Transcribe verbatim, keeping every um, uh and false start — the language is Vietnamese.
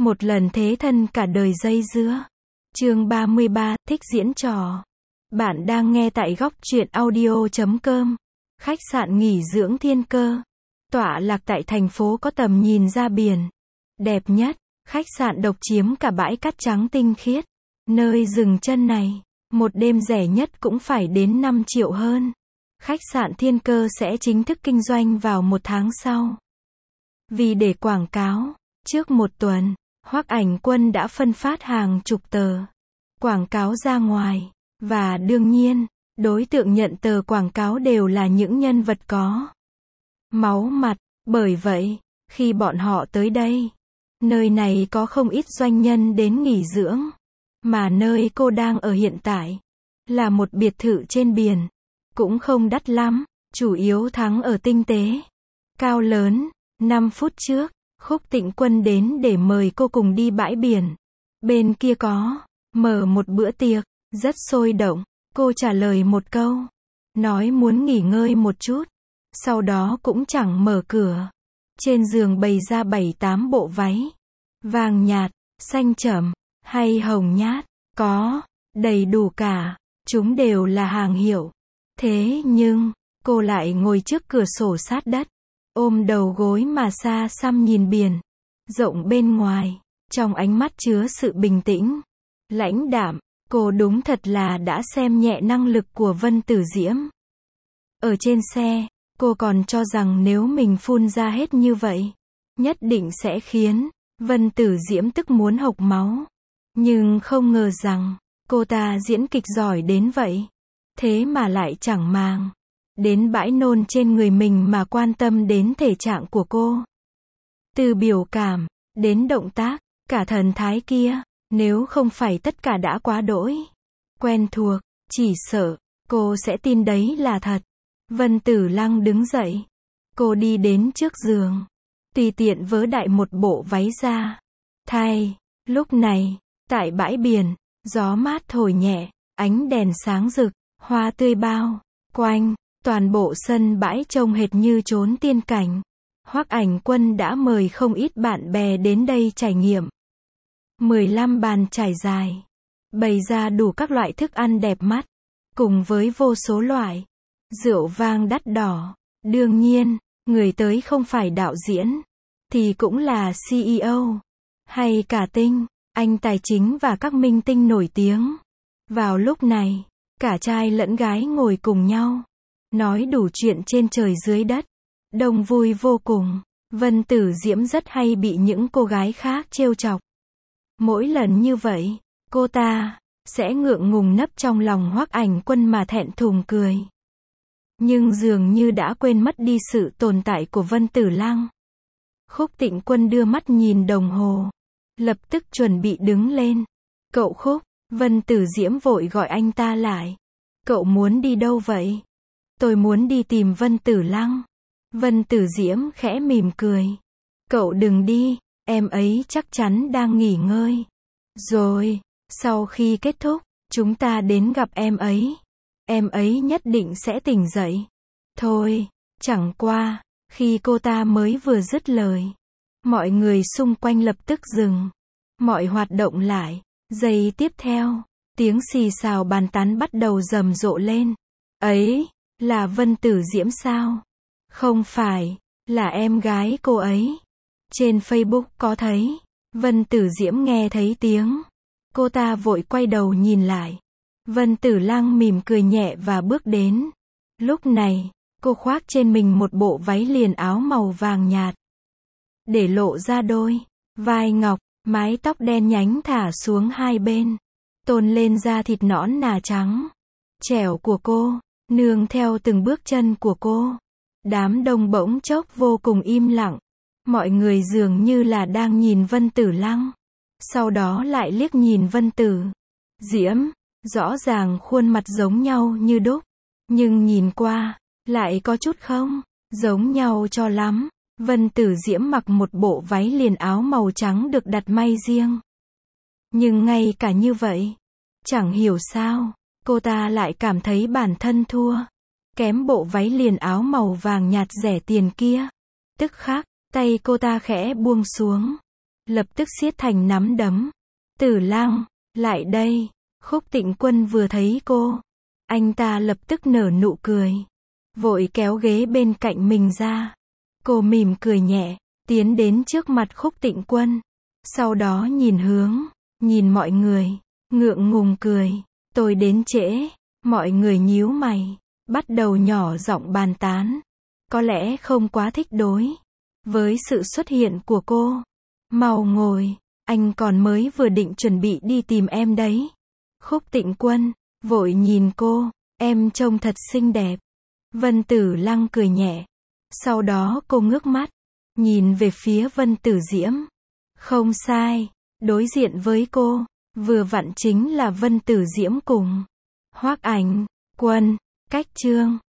Một lần thế thân cả đời dây dưa. Chương ba mươi ba, thích diễn trò. Bạn đang nghe tại góc truyện audio chấm com. Khách sạn nghỉ dưỡng Thiên Cơ. Tọa lạc tại thành phố có tầm nhìn ra biển. Đẹp nhất, khách sạn độc chiếm cả bãi cát trắng tinh khiết. Nơi dừng chân này, một đêm rẻ nhất cũng phải đến năm triệu hơn. Khách sạn Thiên Cơ sẽ chính thức kinh doanh vào một tháng sau. Vì để quảng cáo, trước một tuần, Hoắc Ảnh Quân đã phân phát hàng chục tờ quảng cáo ra ngoài, và đương nhiên, đối tượng nhận tờ quảng cáo đều là những nhân vật có máu mặt. Bởi vậy, khi bọn họ tới đây, nơi này có không ít doanh nhân đến nghỉ dưỡng, mà nơi cô đang ở hiện tại là một biệt thự trên biển, cũng không đắt lắm, chủ yếu thắng ở tinh tế, cao lớn. Năm phút trước, Khúc Tịnh Quân đến để mời cô cùng đi bãi biển. Bên kia có mở một bữa tiệc rất sôi động. Cô trả lời một câu, nói muốn nghỉ ngơi một chút, sau đó cũng chẳng mở cửa. Trên giường bày ra bảy tám bộ váy, vàng nhạt, xanh trầm, hay hồng nhát, có đầy đủ cả, chúng đều là hàng hiệu. Thế nhưng, cô lại ngồi trước cửa sổ sát đất, ôm đầu gối mà xa xăm nhìn biển rộng bên ngoài, trong ánh mắt chứa sự bình tĩnh, lãnh đạm. Cô đúng thật là đã xem nhẹ năng lực của Vân Tử Diễm. Ở trên xe, cô còn cho rằng nếu mình phun ra hết như vậy, nhất định sẽ khiến Vân Tử Diễm tức muốn hộc máu. Nhưng không ngờ rằng, cô ta diễn kịch giỏi đến vậy. Thế mà lại chẳng màng đến bãi nôn trên người mình mà quan tâm đến thể trạng của cô. Từ biểu cảm, đến động tác, cả thần thái kia, nếu không phải tất cả đã quá đỗi quen thuộc, chỉ sợ cô sẽ tin đấy là thật. Vân Tử Lăng đứng dậy. Cô đi đến trước giường, tùy tiện vớ đại một bộ váy ra thay. Lúc này, tại bãi biển, gió mát thổi nhẹ, ánh đèn sáng rực, hoa tươi bao quanh, toàn bộ sân bãi trông hệt như chốn tiên cảnh. Hoắc Ảnh Quân đã mời không ít bạn bè đến đây trải nghiệm. mười lăm bàn trải dài, bày ra đủ các loại thức ăn đẹp mắt, cùng với vô số loại rượu vang đắt đỏ. Đương nhiên, người tới không phải đạo diễn, thì cũng là xê e ô, hay cả tinh, anh tài chính và các minh tinh nổi tiếng. Vào lúc này, cả trai lẫn gái ngồi cùng nhau, nói đủ chuyện trên trời dưới đất, đông vui vô cùng. Vân Tử Diễm rất hay bị những cô gái khác trêu chọc. Mỗi lần như vậy, cô ta sẽ ngượng ngùng nấp trong lòng Hoắc Ảnh Quân mà thẹn thùng cười. Nhưng dường như đã quên mất đi sự tồn tại của Vân Tử Lăng. Khúc Tịnh Quân đưa mắt nhìn đồng hồ, lập tức chuẩn bị đứng lên. Cậu Khúc, Vân Tử Diễm vội gọi anh ta lại. Cậu muốn đi đâu vậy? Tôi muốn đi tìm Vân Tử Lăng. Vân Tử Diễm khẽ mỉm cười. Cậu đừng đi, em ấy chắc chắn đang nghỉ ngơi. Rồi, sau khi kết thúc, chúng ta đến gặp em ấy. Em ấy nhất định sẽ tỉnh dậy. Thôi, chẳng qua, khi cô ta mới vừa dứt lời, mọi người xung quanh lập tức dừng mọi hoạt động lại. Giây tiếp theo, tiếng xì xào bàn tán bắt đầu rầm rộ lên. Ấy, là Vân Tử Diễm sao? Không phải, là em gái cô ấy. Trên Facebook có thấy. Vân Tử Diễm nghe thấy tiếng, cô ta vội quay đầu nhìn lại. Vân Tử Lăng mỉm cười nhẹ và bước đến. Lúc này, cô khoác trên mình một bộ váy liền áo màu vàng nhạt, để lộ ra đôi vai ngọc, mái tóc đen nhánh thả xuống hai bên, tôn lên da thịt nõn nà trắng trẻo của cô, nương theo từng bước chân của cô. Đám đông bỗng chốc vô cùng im lặng. Mọi người dường như là đang nhìn Vân Tử Lăng, sau đó lại liếc nhìn Vân Tử Diễm. Rõ ràng khuôn mặt giống nhau như đúc, nhưng nhìn qua, lại có chút không giống nhau cho lắm. Vân Tử Diễm mặc một bộ váy liền áo màu trắng được đặt may riêng. Nhưng ngay cả như vậy, chẳng hiểu sao, cô ta lại cảm thấy bản thân thua kém bộ váy liền áo màu vàng nhạt rẻ tiền kia. Tức khắc, tay cô ta khẽ buông xuống, lập tức siết thành nắm đấm. Tử Lăng, lại đây. Khúc Tịnh Quân vừa thấy cô, anh ta lập tức nở nụ cười, vội kéo ghế bên cạnh mình ra. Cô mỉm cười nhẹ, tiến đến trước mặt Khúc Tịnh Quân, sau đó nhìn hướng, nhìn mọi người, ngượng ngùng cười. Tôi đến trễ. Mọi người nhíu mày, bắt đầu nhỏ giọng bàn tán. Có lẽ không quá thích đối với sự xuất hiện của cô. Mau ngồi, anh còn mới vừa định chuẩn bị đi tìm em đấy. Khúc Tịnh Quân vội nhìn cô, em trông thật xinh đẹp. Vân Tử Lăng cười nhẹ. Sau đó cô ngước mắt, nhìn về phía Vân Tử Diễm. Không sai, đối diện với cô, vừa vặn chính là Vân Tử Diễm cùng Hoắc Ảnh Quân. Cách Trương